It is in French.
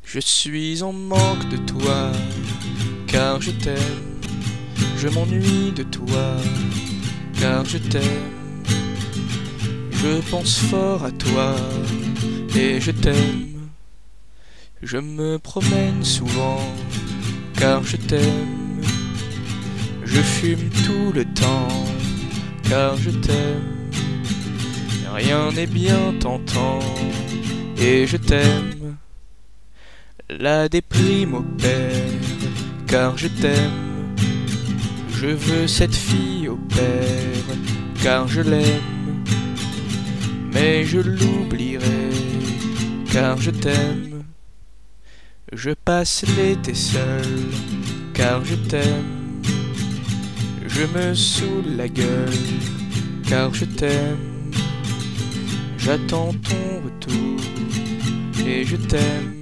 Je suis en manque de toi, car je t'aime. Je m'ennuie de toi, car je t'aime. Je pense fort à toi, et je t'aime. Je me promène souvent, car je t'aime. Je fume tout le temps, car je t'aime. Rien n'est bien tentant, et je t'aime. La déprime opère, car je t'aime. Je veux cette fille au père, car je l'aime. Mais je l'oublierai, car je t'aime. Je passe l'été seul, car je t'aime. Je me saoule la gueule, car je t'aime. J'attends ton retour, et je t'aime.